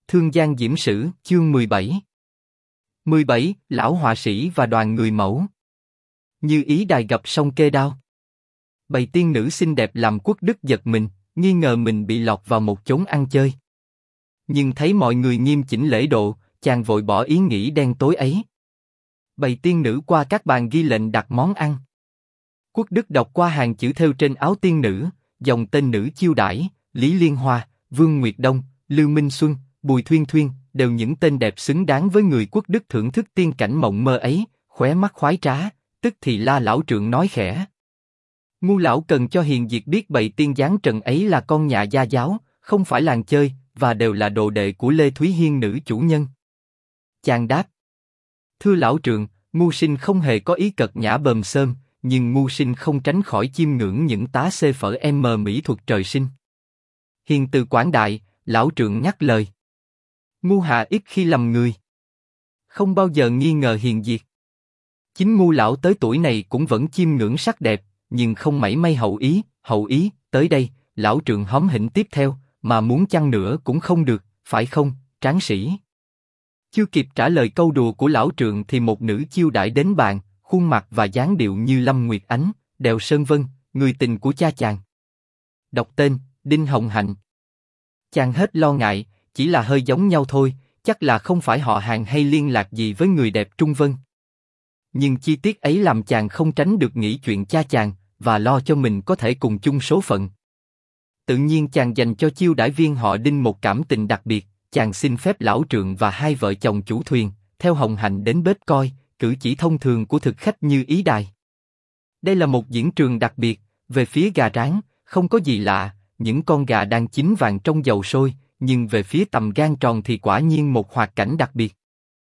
Thương Giang Diễm Sử, chương 17. 17. Lão họa sĩ và đoàn người mẫu. Như ý đài gặp sông kê đao. Bầy tiên nữ xinh đẹp làm Quốc Đức giật mình, nghi ngờ mình bị lọt vào một chốn ăn chơi. Nhưng thấy mọi người nghiêm chỉnh lễ độ, chàng vội bỏ ý nghĩ đen tối ấy. Bầy tiên nữ qua các bàn ghi lệnh đặt món ăn. Quốc Đức đọc qua hàng chữ thêu trên áo tiên nữ, dòng tên nữ chiêu đãi: Lý Liên Hoa, Vương Nguyệt Đông, Lưu Minh Xuân, Bùi Thuyên Thuyên, đều những tên đẹp xứng đáng với người Quốc Đức thưởng thức tiên cảnh mộng mơ ấy. Khóe mắt khoái trá, tức thì La lão trượng nói khẽ: Ngu lão cần cho hiền diệt biết bầy tiên giáng trần ấy là con nhà gia giáo, không phải làng chơi, và đều là đồ đệ của Lê Thúy Hiên nữ chủ nhân. Chàng đáp: Thưa lão trượng, ngu sinh không hề có ý cật nhã bờm xơm, nhưng ngu sinh không tránh khỏi chiêm ngưỡng những tá xê phở mỹ thuật trời sinh. Hiền từ quảng đại, lão trượng nhắc lời. Ngu hạ ít khi lầm người, không bao giờ nghi ngờ hiền diệt. Chính ngu lão tới tuổi này cũng vẫn chiêm ngưỡng sắc đẹp, nhưng không mảy may hậu ý, tới đây, lão trượng hóm hỉnh tiếp theo, mà muốn chăng nữa cũng không được, phải không, tráng sĩ? Chưa kịp trả lời câu đùa của lão trượng thì một nữ chiêu đãi đến bàn, khuôn mặt và dáng điệu như Lâm Nguyệt Ánh, Đèo Sơn Vân, người tình của cha chàng. Đọc tên: Đinh Hồng Hạnh. Chàng hết lo ngại, chỉ là hơi giống nhau thôi, chắc là không phải họ hàng hay liên lạc gì với người đẹp Trung Vân. Nhưng chi tiết ấy làm chàng không tránh được nghĩ chuyện cha chàng, và lo cho mình có thể cùng chung số phận. Tự nhiên chàng dành cho chiêu đãi viên họ Đinh một cảm tình đặc biệt. Chàng xin phép lão trượng và hai vợ chồng chủ thuyền theo Hồng Hạnh đến bếp coi, cử chỉ thông thường của thực khách Như Ý đài. Đây là một diễn trường đặc biệt. Về phía gà rán, không có gì lạ, những con gà đang chín vàng trong dầu sôi, nhưng về phía tầm gan tròn thì quả nhiên một hoạt cảnh đặc biệt.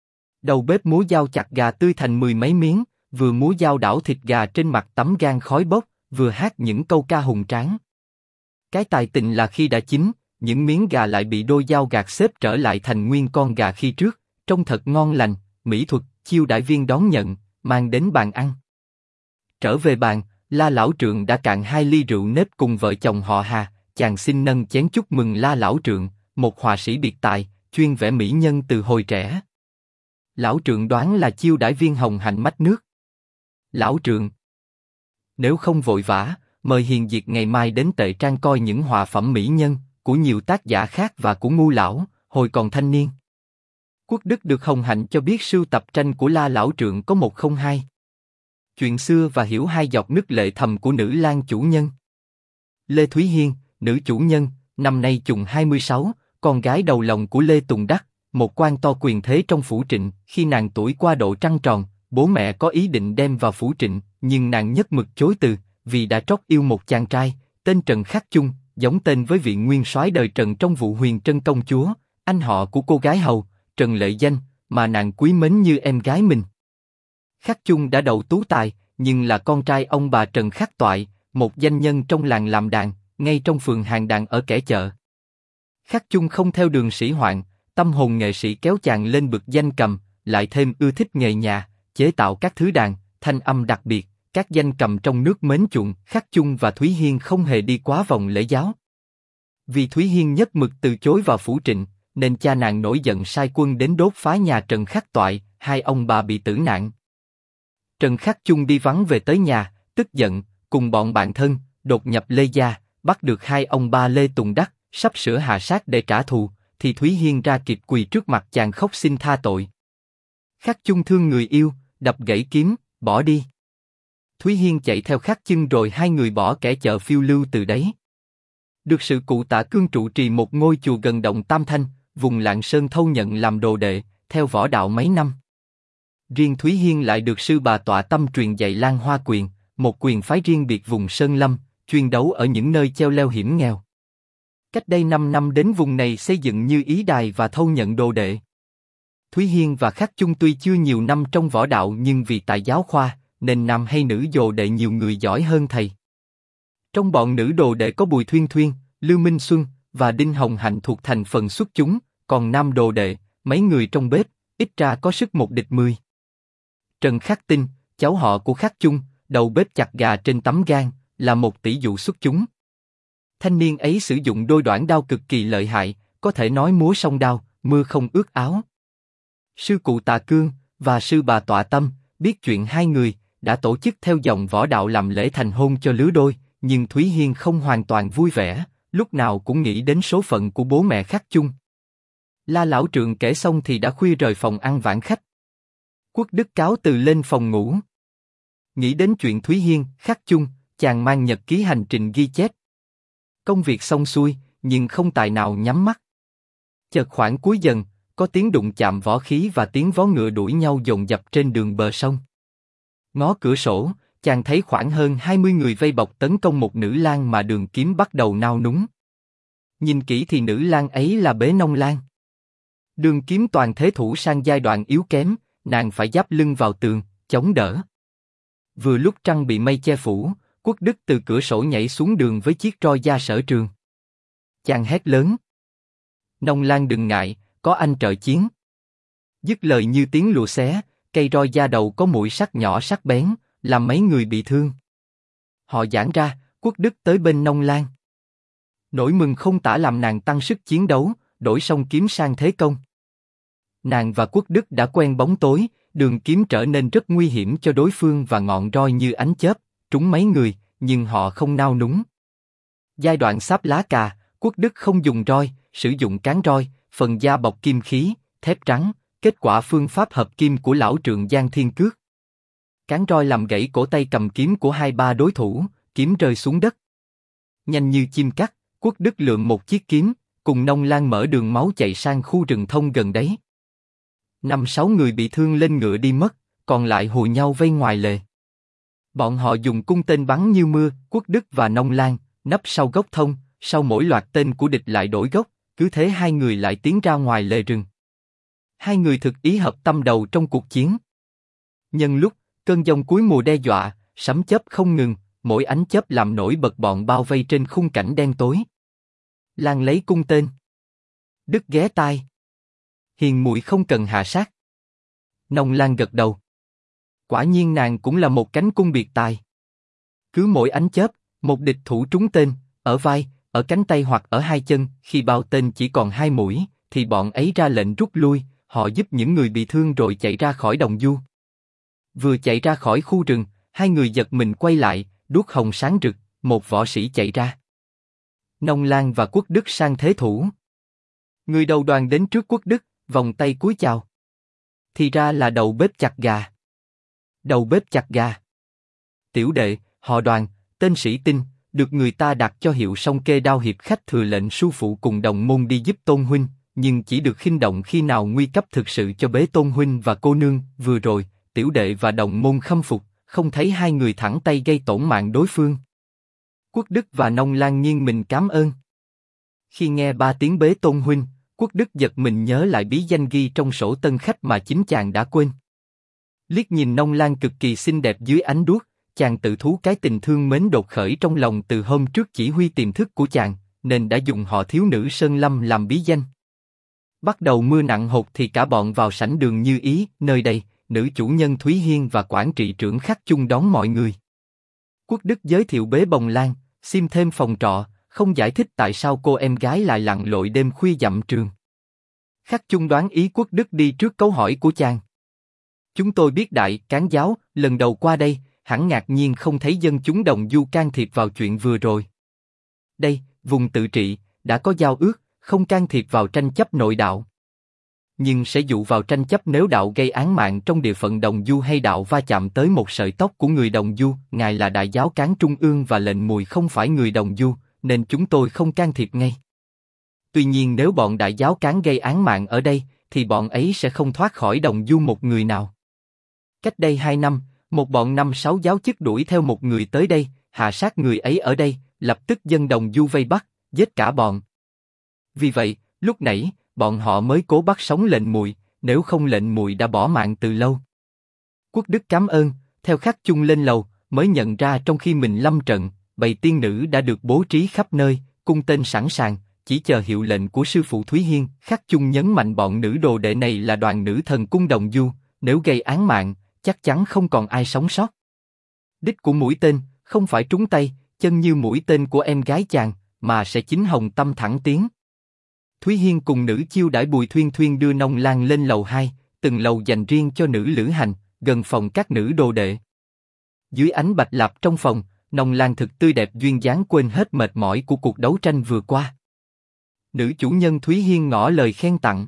Đầu bếp múa dao chặt gà tươi thành 10 mấy miếng, vừa múa dao đảo thịt gà trên mặt tấm gan khói bốc, vừa hát những câu ca hùng tráng. Cái tài tình là khi đã chín, những miếng gà lại bị đôi dao gạt xếp trở lại thành nguyên con gà khi trước, trông thật ngon lành. Mỹ thuật, chiêu đãi viên đón nhận, mang đến bàn ăn. Trở về bàn, La lão trượng đã cạn 2 ly rượu nếp cùng vợ chồng họ Hà. Chàng xin nâng chén chúc mừng La lão trượng, một họa sĩ biệt tài, chuyên vẽ mỹ nhân từ hồi trẻ. Lão trượng đoán là chiêu đãi viên Hồng Hạnh mách nước. Lão trượng: Nếu không vội vã, mời hiền diệt ngày mai đến Tệ Trang coi những họa phẩm mỹ nhân của nhiều tác giả khác và của ngu lão, hồi còn thanh niên. Quốc Đức được Hồng Hạnh cho biết sưu tập tranh của La lão trượng có 102. Chuyện xưa và hiểu 2 giọt nước lệ thầm của nữ lang chủ nhân. Lê Thúy Hiên, nữ chủ nhân, năm nay trùng 26, con gái đầu lòng của Lê Tùng Đắc, một quan to quyền thế trong phủ Trịnh. Khi nàng tuổi qua độ trăng tròn, bố mẹ có ý định đem vào phủ Trịnh, nhưng nàng nhất mực chối từ, vì đã trót yêu một chàng trai tên Trần Khắc Chung, giống tên với vị nguyên soái đời Trần trong vụ Huyền Trân công chúa, anh họ của cô gái hầu Trần Lệ Danh, mà nàng quý mến như em gái mình. Khắc Chung đã đậu tú tài, nhưng là con trai ông bà Trần Khắc Toại, một danh nhân trong làng làm đàn, ngay trong phường hàng đàn ở kẻ chợ. Khắc Chung không theo đường sĩ hoạn, tâm hồn nghệ sĩ kéo chàng lên bực danh cầm, lại thêm ưa thích nghề nhà, chế tạo các thứ đàn, thanh âm đặc biệt. Các danh cầm trong nước mến chuộng. Khắc Chung và Thúy Hiên không hề đi quá vòng lễ giáo. Vì Thúy Hiên nhất mực từ chối vào phủ Trịnh, nên cha nàng nổi giận sai quân đến đốt phá nhà Trần Khắc Toại, 2 ông bà bị tử nạn. Trần Khắc Chung đi vắng về tới nhà, tức giận, cùng bọn bạn thân, đột nhập Lê gia, bắt được 2 ông ba Lê Tùng Đắc, sắp sửa hạ sát để trả thù, thì Thúy Hiên ra kịp quỳ trước mặt chàng khóc xin tha tội. Khắc Chung thương người yêu, đập gãy kiếm, bỏ đi. Thúy Hiên chạy theo Khắc Chung rồi 2 người bỏ kẻ chợ phiêu lưu từ đấy. Được sự cụ Tạ Cương trụ trì một ngôi chùa gần động Tam Thanh, vùng Lạng Sơn thâu nhận làm đồ đệ, theo võ đạo mấy năm. Riêng Thúy Hiên lại được sư bà tọa tâm truyền dạy Lan Hoa quyền, một quyền phái riêng biệt vùng Sơn Lâm, chuyên đấu ở những nơi cheo leo hiểm nghèo. Cách đây 5 năm đến vùng này xây dựng Như Ý đài và thâu nhận đồ đệ. Thúy Hiên và Khắc Chung tuy chưa nhiều năm trong võ đạo nhưng vì tại giáo khoa, nên nam hay nữ đồ đệ nhiều người giỏi hơn thầy. Trong bọn nữ đồ đệ có Bùi Thuyên Thuyên, Lưu Minh Xuân và Đinh Hồng Hạnh thuộc thành phần xuất chúng, còn nam đồ đệ, mấy người trong bếp, ít ra có sức 1 địch 10. Trần Khắc Tinh, cháu họ của Khắc Chung, đầu bếp chặt gà trên tấm gan, là một tỷ dụ xuất chúng. Thanh niên ấy sử dụng đôi đoản đao cực kỳ lợi hại, có thể nói múa song đao, mưa không ướt áo. Sư cụ Tạ Cương và sư bà Tọa Tâm biết chuyện hai người đã tổ chức theo dòng võ đạo làm lễ thành hôn cho lứa đôi, nhưng Thúy Hiên không hoàn toàn vui vẻ, lúc nào cũng nghĩ đến số phận của bố mẹ Khắc Chung. La lão trượng kể xong thì đã khuya rời phòng ăn vãn khách. Quốc Đức cáo từ lên phòng ngủ. Nghĩ đến chuyện Thúy Hiên, Khắc Chung, chàng mang nhật ký hành trình ghi chép. Công việc xong xuôi, nhưng không tài nào nhắm mắt. Chợt khoảng cuối dần, có tiếng đụng chạm võ khí và tiếng vó ngựa đuổi nhau dồn dập trên đường bờ sông. Ngó cửa sổ, chàng thấy khoảng hơn 20 người vây bọc tấn công một nữ lang mà Đường Kiếm bắt đầu nao núng. Nhìn kỹ thì nữ lang ấy là Bế Nông Lan. Đường Kiếm toàn thế thủ sang giai đoạn yếu kém, nàng phải giáp lưng vào tường, chống đỡ. Vừa lúc trăng bị mây che phủ, Quốc Đức từ cửa sổ nhảy xuống đường với chiếc roi da sở trường. Chàng hét lớn: Nông Lan đừng ngại, có anh trợ chiến. Dứt lời như tiếng lụa xé, cây roi da đầu có mũi sắc nhỏ sắc bén, làm mấy người bị thương. Họ giãn ra, Quốc Đức tới bên Nông Lan. Nỗi mừng không tả làm nàng tăng sức chiến đấu, đổi song kiếm sang thế công. Nàng và Quốc Đức đã quen bóng tối, đường kiếm trở nên rất nguy hiểm cho đối phương và ngọn roi như ánh chớp, trúng mấy người, nhưng họ không nao núng. Giai đoạn sáp lá cà, Quốc Đức không dùng roi, sử dụng cán roi, phần da bọc kim khí, thép trắng, kết quả phương pháp hợp kim của lão trượng Giang Thiên Cước. Cán roi làm gãy cổ tay cầm kiếm của hai ba đối thủ, kiếm rơi xuống đất. Nhanh như chim cắt, Quốc Đức lượm một chiếc kiếm, cùng Nông Lan mở đường máu chạy sang khu rừng thông gần đấy. 5-6 người bị thương lên ngựa đi mất, còn lại hùa nhau vây ngoài lề. Bọn họ dùng cung tên bắn như mưa, Quốc Đức và Nông Lan nấp sau gốc thông, sau mỗi loạt tên của địch lại đổi gốc, cứ thế hai người lại tiến ra ngoài lề rừng. Hai người thực ý hợp tâm đầu trong cuộc chiến. Nhân lúc cơn giông cuối mùa đe dọa, sấm chớp không ngừng, mỗi ánh chớp làm nổi bật bọn bao vây trên khung cảnh đen tối. Lan lấy cung tên. Đức ghé tai. Hiền muội không cần hạ sát. Nông Lan gật đầu. Quả nhiên nàng cũng là một cánh cung biệt tài. Cứ mỗi ánh chớp, một địch thủ trúng tên, ở vai, ở cánh tay hoặc ở hai chân, khi bao tên chỉ còn 2 mũi, thì bọn ấy ra lệnh rút lui, họ giúp những người bị thương rồi chạy ra khỏi đồng du. Vừa chạy ra khỏi khu rừng, hai người giật mình quay lại, đuốc hồng sáng rực, một võ sĩ chạy ra. Nông Lan và Quốc Đức sang thế thủ. Người đầu đoàn đến trước Quốc Đức, vòng tay cúi chào. Thì ra là đầu bếp chặt gà. Đầu bếp chặt gà. Tiểu đệ, họ Đoàn, tên Sĩ Tinh, được người ta đặt cho hiệu Song Kê Đao hiệp khách thừa lệnh sư phụ cùng đồng môn đi giúp Tôn huynh, nhưng chỉ được khinh động khi nào nguy cấp thực sự cho bế Tôn huynh và cô nương. Vừa rồi, tiểu đệ và đồng môn khâm phục, không thấy hai người thẳng tay gây tổn mạng đối phương. Quốc Đức và Nông Lan nghiêng mình cảm ơn. Khi nghe 3 tiếng bế Tôn huynh, Quốc Đức giật mình nhớ lại bí danh ghi trong sổ tân khách mà chính chàng đã quên. Liếc nhìn Nông Lan cực kỳ xinh đẹp dưới ánh đuốc, chàng tự thú cái tình thương mến đột khởi trong lòng từ hôm trước chỉ huy tiềm thức của chàng, nên đã dùng họ thiếu nữ Sơn Lâm làm bí danh. Bắt đầu mưa nặng hột thì cả bọn vào sảnh đường Như Ý, nơi đây, nữ chủ nhân Thúy Hiên và quản trị trưởng Khắc Chung đón mọi người. Quốc Đức giới thiệu bế bồng lan, xin thêm phòng trọ, không giải thích tại sao cô em gái lại lặn lội đêm khuya dặm trường. Khắc Chung đoán ý Quốc Đức đi trước câu hỏi của chàng. Chúng tôi biết đại cán giáo, lần đầu qua đây, hẳn ngạc nhiên không thấy dân chúng đồng du can thiệp vào chuyện vừa rồi. Đây, vùng tự trị, đã có giao ước, không can thiệp vào tranh chấp nội đạo. Nhưng sẽ dụ vào tranh chấp nếu đạo gây án mạng trong địa phận đồng du hay đạo va chạm tới một sợi tóc của người đồng du. Ngài là đại giáo cán trung ương và lệnh mùi không phải người đồng du, nên chúng tôi không can thiệp ngay. Tuy nhiên nếu bọn đại giáo cán gây án mạng ở đây, thì bọn ấy sẽ không thoát khỏi đồng du một người nào. Cách đây 2 năm, một bọn 5-6 giáo chức đuổi theo một người tới đây, hạ sát người ấy ở đây, lập tức dân đồng du vây bắt, giết cả bọn. Vì vậy, lúc nãy, bọn họ mới cố bắt sống lệnh mùi, nếu không lệnh mùi đã bỏ mạng từ lâu. Quốc Đức cảm ơn, theo Khắc Chung lên lầu, mới nhận ra trong khi mình lâm trận, bầy tiên nữ đã được bố trí khắp nơi, cung tên sẵn sàng, chỉ chờ hiệu lệnh của sư phụ Thúy Hiên. Khắc Chung nhấn mạnh bọn nữ đồ đệ này là đoàn nữ thần cung đồng du, nếu gây án mạng, chắc chắn không còn ai sống sót. Đích của mũi tên, không phải trúng tay, chân như mũi tên của em gái chàng, mà sẽ chính hồng tâm thẳng tiến. Thúy Hiên cùng nữ chiêu đãi Bùi Thuyên Thuyên đưa Nông Lan lên lầu 2, từng lầu dành riêng cho nữ lữ hành, gần phòng các nữ đồ đệ. Dưới ánh bạch lạp trong phòng, Nông Lan thực tươi đẹp duyên dáng quên hết mệt mỏi của cuộc đấu tranh vừa qua. Nữ chủ nhân Thúy Hiên ngỏ lời khen tặng.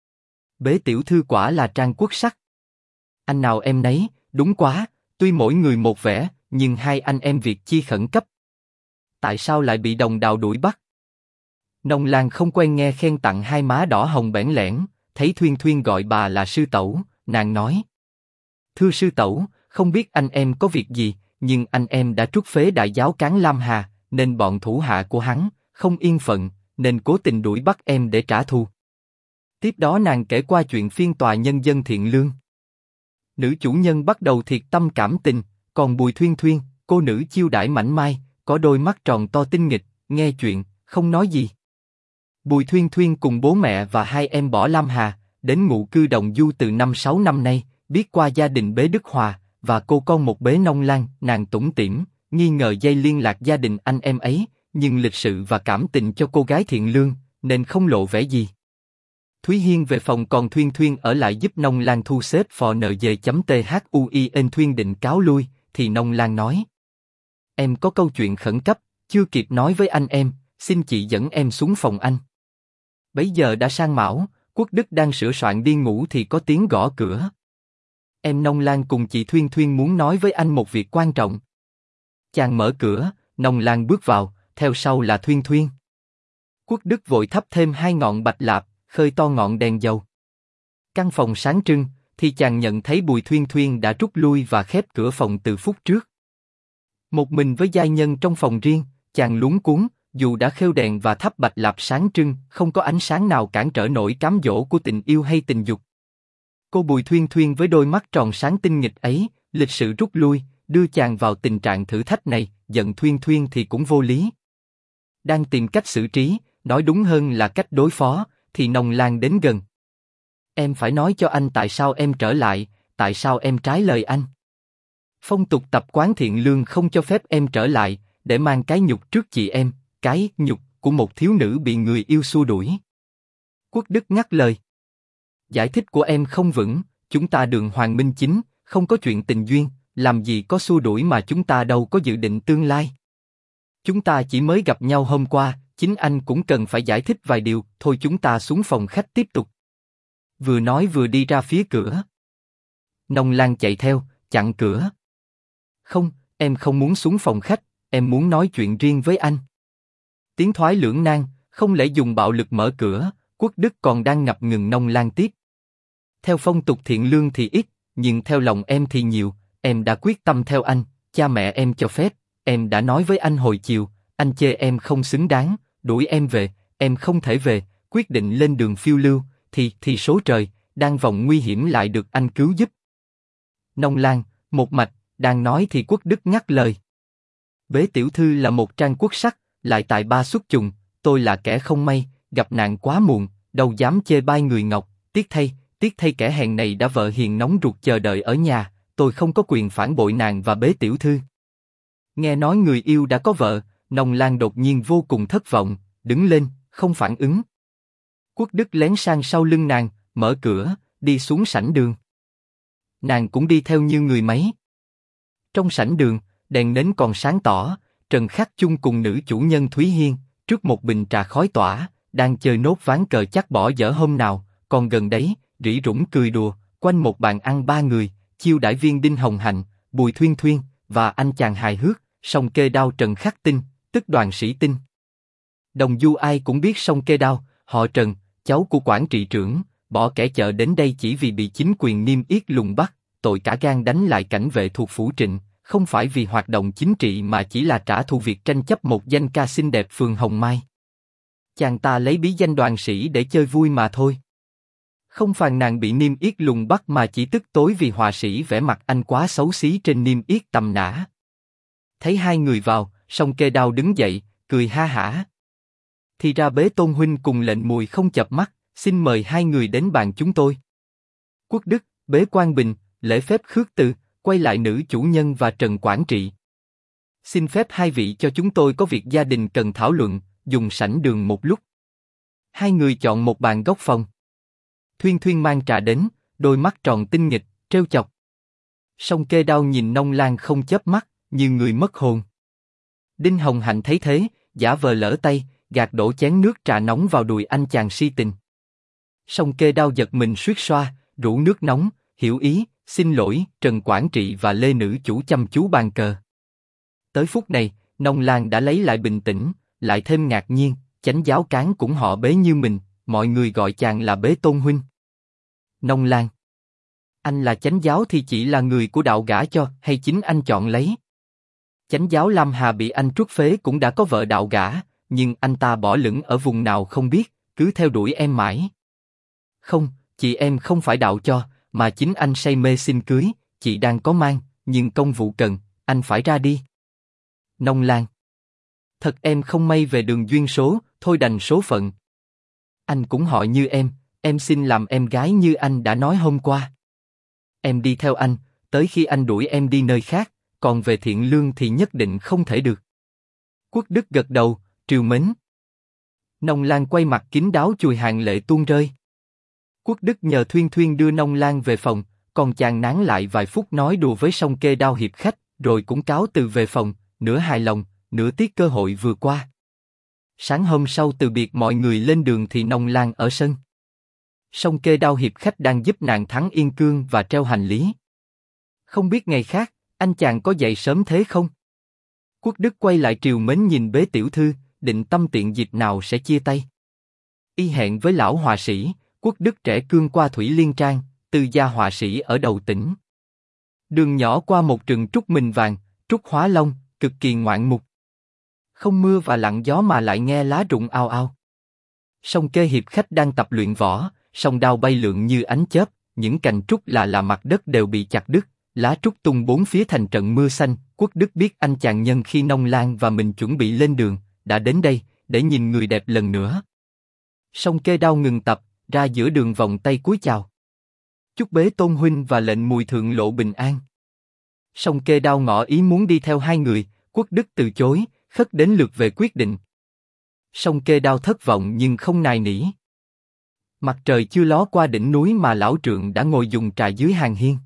Bế tiểu thư quả là trang quốc sắc. Anh nào em nấy, đúng quá, tuy mỗi người một vẻ, nhưng hai anh em việc chi khẩn cấp. Tại sao lại bị đồng đạo đuổi bắt? Nông Lan không quen nghe khen tặng hai má đỏ hồng bẽn lẽn, thấy Thuyên Thuyên gọi bà là sư tẩu, nàng nói. Thưa sư tẩu, không biết anh em có việc gì, nhưng anh em đã trút phế đại giáo cán Lam Hà, nên bọn thủ hạ của hắn không yên phận, nên cố tình đuổi bắt em để trả thù. Tiếp đó nàng kể qua chuyện phiên tòa nhân dân thiện lương. Nữ chủ nhân bắt đầu thiệt tâm cảm tình, còn Bùi Thuyên Thuyên, cô nữ chiêu đãi mảnh mai, có đôi mắt tròn to tinh nghịch, nghe chuyện, không nói gì. Bùi Thuyên Thuyên cùng bố mẹ và hai em bỏ Lam Hà, đến ngụ cư Đồng Du từ 5-6 năm nay, biết qua gia đình Bế Đức Hòa, và cô con một Bế Nông Lan, nàng tủm tỉm, nghi ngờ dây liên lạc gia đình anh em ấy, nhưng lịch sự và cảm tình cho cô gái thiện lương, nên không lộ vẻ gì. Thúy Hiên về phòng còn Thuyên Thuyên ở lại giúp Nông Lan thu xếp phò nợ về.thui. Thuyên định cáo lui, thì Nông Lan nói. Em có câu chuyện khẩn cấp, chưa kịp nói với anh em, xin chị dẫn em xuống phòng anh. Bấy giờ đã sang mão, Quốc Đức đang sửa soạn đi ngủ thì có tiếng gõ cửa. Em Nông Lan cùng chị Thuyên Thuyên muốn nói với anh một việc quan trọng. Chàng mở cửa, Nông Lan bước vào, theo sau là Thuyên Thuyên. Quốc Đức vội thắp thêm 2 ngọn bạch lạp, khơi to ngọn đèn dầu. Căn phòng sáng trưng, thì chàng nhận thấy Bùi Thuyên Thuyên đã rút lui và khép cửa phòng từ phút trước. Một mình với giai nhân trong phòng riêng, chàng luống cuống, dù đã khêu đèn và thắp bạch lạp sáng trưng, không có ánh sáng nào cản trở nổi cám dỗ của tình yêu hay tình dục. Cô Bùi Thuyên Thuyên với đôi mắt tròn sáng tinh nghịch ấy, lịch sự rút lui, đưa chàng vào tình trạng thử thách này, giận Thuyên Thuyên thì cũng vô lý. Đang tìm cách xử trí, nói đúng hơn là cách đối phó, thì Nông Lan đến gần. Em phải nói cho anh tại sao em trở lại, tại sao em trái lời anh. Phong tục tập quán thiện lương không cho phép em trở lại, để mang cái nhục trước chị em, cái nhục của một thiếu nữ bị người yêu xua đuổi. Quốc Đức ngắt lời. Giải thích của em không vững, chúng ta đường hoàng minh chính, không có chuyện tình duyên, làm gì có xua đuổi mà chúng ta đâu có dự định tương lai. Chúng ta chỉ mới gặp nhau hôm qua, chính anh cũng cần phải giải thích vài điều, thôi chúng ta xuống phòng khách tiếp tục. Vừa nói vừa đi ra phía cửa. Nông Lan chạy theo, chặn cửa. Không, em không muốn xuống phòng khách, em muốn nói chuyện riêng với anh. Tiếng thoái lưỡng nan, không lẽ dùng bạo lực mở cửa, Quốc Đức còn đang ngập ngừng Nông Lan tiếp. Theo phong tục thiện lương thì ít, nhưng theo lòng em thì nhiều, em đã quyết tâm theo anh, cha mẹ em cho phép, em đã nói với anh hồi chiều, anh chê em không xứng đáng, đuổi em về, em không thể về, quyết định lên đường phiêu lưu, thì số trời, đang vòng nguy hiểm lại được anh cứu giúp. Nông Lan, một mạch, đang nói thì Quốc Đức ngắt lời. Bế tiểu thư là một trang quốc sắc, lại tài ba xuất chúng, tôi là kẻ không may, gặp nạn quá muộn, đâu dám chê bai người ngọc, tiếc thay kẻ hèn này đã vợ hiền nóng ruột chờ đợi ở nhà, tôi không có quyền phản bội nàng và Bế tiểu thư. Nghe nói người yêu đã có vợ, Nông Lan đột nhiên vô cùng thất vọng, đứng lên, không phản ứng. Quốc Đức lén sang sau lưng nàng, mở cửa, đi xuống sảnh đường. Nàng cũng đi theo như người máy. Trong sảnh đường, đèn nến còn sáng tỏ, Trần Khắc Chung cùng nữ chủ nhân Thúy Hiên, trước một bình trà khói tỏa, đang chơi nốt ván cờ chắc bỏ dở hôm nào, còn gần đấy, rỉ rủng cười đùa, quanh một bàn ăn 3 người, chiêu đãi viên Đinh Hồng Hạnh, Bùi Thuyên Thuyên, và anh chàng hài hước, song kê đao Trần Khắc Tinh, tức Đoàn Sĩ Tinh. Đồng Du ai cũng biết song kê đao, họ Trần, cháu của quản trị trưởng, bỏ kẻ chợ đến đây chỉ vì bị chính quyền niêm yết lùng bắt, tội cả gan đánh lại cảnh vệ thuộc phủ Trịnh, không phải vì hoạt động chính trị mà chỉ là trả thù việc tranh chấp một danh ca xinh đẹp phường Hồng Mai. Chàng ta lấy bí danh đoàn sĩ để chơi vui mà thôi. Không phàn nàn bị niêm yết lùng bắt mà chỉ tức tối vì họa sĩ vẽ mặt anh quá xấu xí trên niêm yết tầm nã. Thấy hai người vào, song kê đao đứng dậy, cười ha hả. Thì ra Bế Tôn huynh cùng lệnh mùi không chợp mắt, xin mời hai người đến bàn chúng tôi. Quốc Đức, Bế Quang Bình, lễ phép khước từ, quay lại nữ chủ nhân và Trần quản trị. Xin phép hai vị cho chúng tôi có việc gia đình cần thảo luận, dùng sảnh đường một lúc. Hai người chọn một bàn góc phòng. Thuyên Thuyên mang trà đến, đôi mắt tròn tinh nghịch, trêu chọc. Song Kê Đao nhìn Nông Lan không chớp mắt, như người mất hồn. Đinh Hồng Hạnh thấy thế, giả vờ lỡ tay, gạt đổ chén nước trà nóng vào đùi anh chàng si tình. Song Kê Đao giật mình suýt xoa, rủ nước nóng, hiểu ý, xin lỗi. Trần Quản Trị và Lê Nữ Chủ chăm chú bàn cờ. Tới phút này, Nông Lan đã lấy lại bình tĩnh, lại thêm ngạc nhiên, chánh giáo cán cũng họ Bế như mình, mọi người gọi chàng là Bế Tôn huynh. Nông Lan, anh là chánh giáo thì chỉ là người của đạo gả cho, hay chính anh chọn lấy? Chánh giáo Lam Hà bị anh truất phế cũng đã có vợ đạo gả, nhưng anh ta bỏ lửng ở vùng nào không biết, cứ theo đuổi em mãi. Không, chị em không phải đạo cho, mà chính anh say mê xin cưới, chị đang có mang, nhưng công vụ cần, anh phải ra đi. Nông Lan, thật em không may về đường duyên số, thôi đành số phận. Anh cũng họ như em xin làm em gái như anh đã nói hôm qua. Em đi theo anh, tới khi anh đuổi em đi nơi khác, còn về Thiện Lương thì nhất định không thể được. Quốc Đức gật đầu, trìu mến. Nông Lan quay mặt kín đáo chùi hàng lệ tuôn rơi. Quốc Đức nhờ Thuyên Thuyên đưa Nông Lan về phòng, còn chàng nán lại vài phút nói đùa với Song Kê Đao hiệp khách, rồi cũng cáo từ về phòng, nửa hài lòng, nửa tiếc cơ hội vừa qua. Sáng hôm sau từ biệt mọi người lên đường thì Nông Lan ở sân. Song Kê Đao hiệp khách đang giúp nàng thắng yên cương và treo hành lý. Không biết ngày khác, anh chàng có dậy sớm thế không? Quốc Đức quay lại trìu mến nhìn Bế tiểu thư, định tâm tiện dịp nào sẽ chia tay. Y hẹn với lão họa sĩ, Quốc Đức trẻ cương qua Thủy Liên Trang, Tư gia họa sĩ ở đầu tỉnh. Đường nhỏ qua một rừng trúc mình vàng, trúc hóa long, cực kỳ ngoạn mục. Không mưa và lặng gió mà lại nghe lá rụng ào ào. Song Kê hiệp khách đang tập luyện võ, song đao bay lượn như ánh chớp, những cành trúc là mặt đất đều bị chặt đứt, lá trúc tung bốn phía thành trận mưa xanh. Quốc Đức biết anh chàng nhân khi Nông Lan và mình chuẩn bị lên đường, đã đến đây để nhìn người đẹp lần nữa. Song Kê Đao ngừng tập, ra giữa đường vòng tay cúi chào. Chúc Bế Tôn huynh và lệnh Mùi thượng lộ bình an. Song Kê Đao ngỏ ý muốn đi theo hai người, Quốc Đức từ chối, khất đến lượt về quyết định. Song Kê Đao thất vọng nhưng không nài nỉ. Mặt trời chưa ló qua đỉnh núi mà lão trượng đã ngồi dùng trà dưới hàng hiên.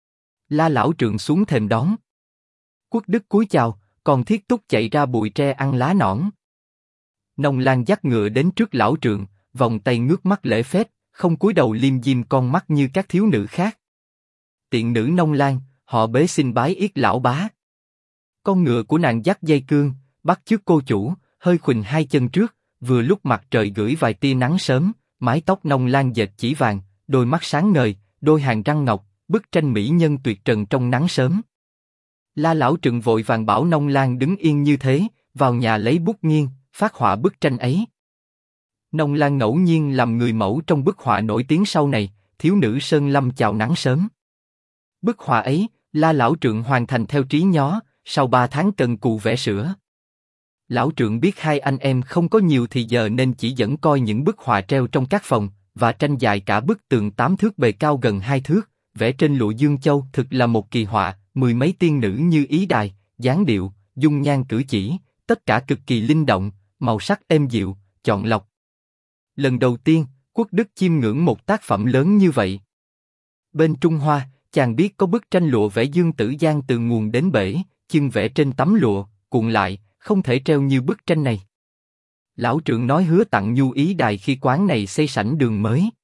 La lão trượng xuống thềm đón. Quốc Đức cúi chào, còn Thiết Túc chạy ra bụi tre ăn lá nõn. Nông Lan dắt ngựa đến trước lão trượng, vòng tay ngước mắt lễ phép, không cúi đầu liêm diêm con mắt như các thiếu nữ khác. Tiện nữ Nông Lan, họ Bế xin bái yết lão bá. Con ngựa của nàng dắt dây cương, bắt chước cô chủ, hơi khuỳnh hai chân trước, vừa lúc mặt trời gửi vài tia nắng sớm, mái tóc Nông Lan dệt chỉ vàng, đôi mắt sáng ngời, đôi hàng răng ngọc, bức tranh mỹ nhân tuyệt trần trong nắng sớm. La lão trượng vội vàng bảo Nông Lan đứng yên như thế, vào nhà lấy bút nghiêng, phát họa bức tranh ấy. Nông Lan ngẫu nhiên làm người mẫu trong bức họa nổi tiếng sau này, thiếu nữ sơn lâm chào nắng sớm. Bức họa ấy, La lão trượng hoàn thành theo trí nhó, sau 3 tháng cần cù vẽ sửa. Lão trượng biết hai anh em không có nhiều thì giờ nên chỉ dẫn coi những bức họa treo trong các phòng, và tranh dài cả bức tường 8 thước bề cao gần 2 thước, vẽ trên lụa dương châu thực là một kỳ họa, 10 mấy tiên nữ như ý đài, dáng điệu, dung nhan cử chỉ, tất cả cực kỳ linh động, màu sắc êm dịu, chọn lọc. Lần đầu tiên, Quốc Đức chiêm ngưỡng một tác phẩm lớn như vậy. Bên Trung Hoa, chàng biết có bức tranh lụa vẽ Dương Tử Giang từ nguồn đến bể, chân vẽ trên tấm lụa, cuộn lại, không thể treo như bức tranh này. Lão trượng nói hứa tặng nhu ý đài khi quán này xây sảnh đường mới.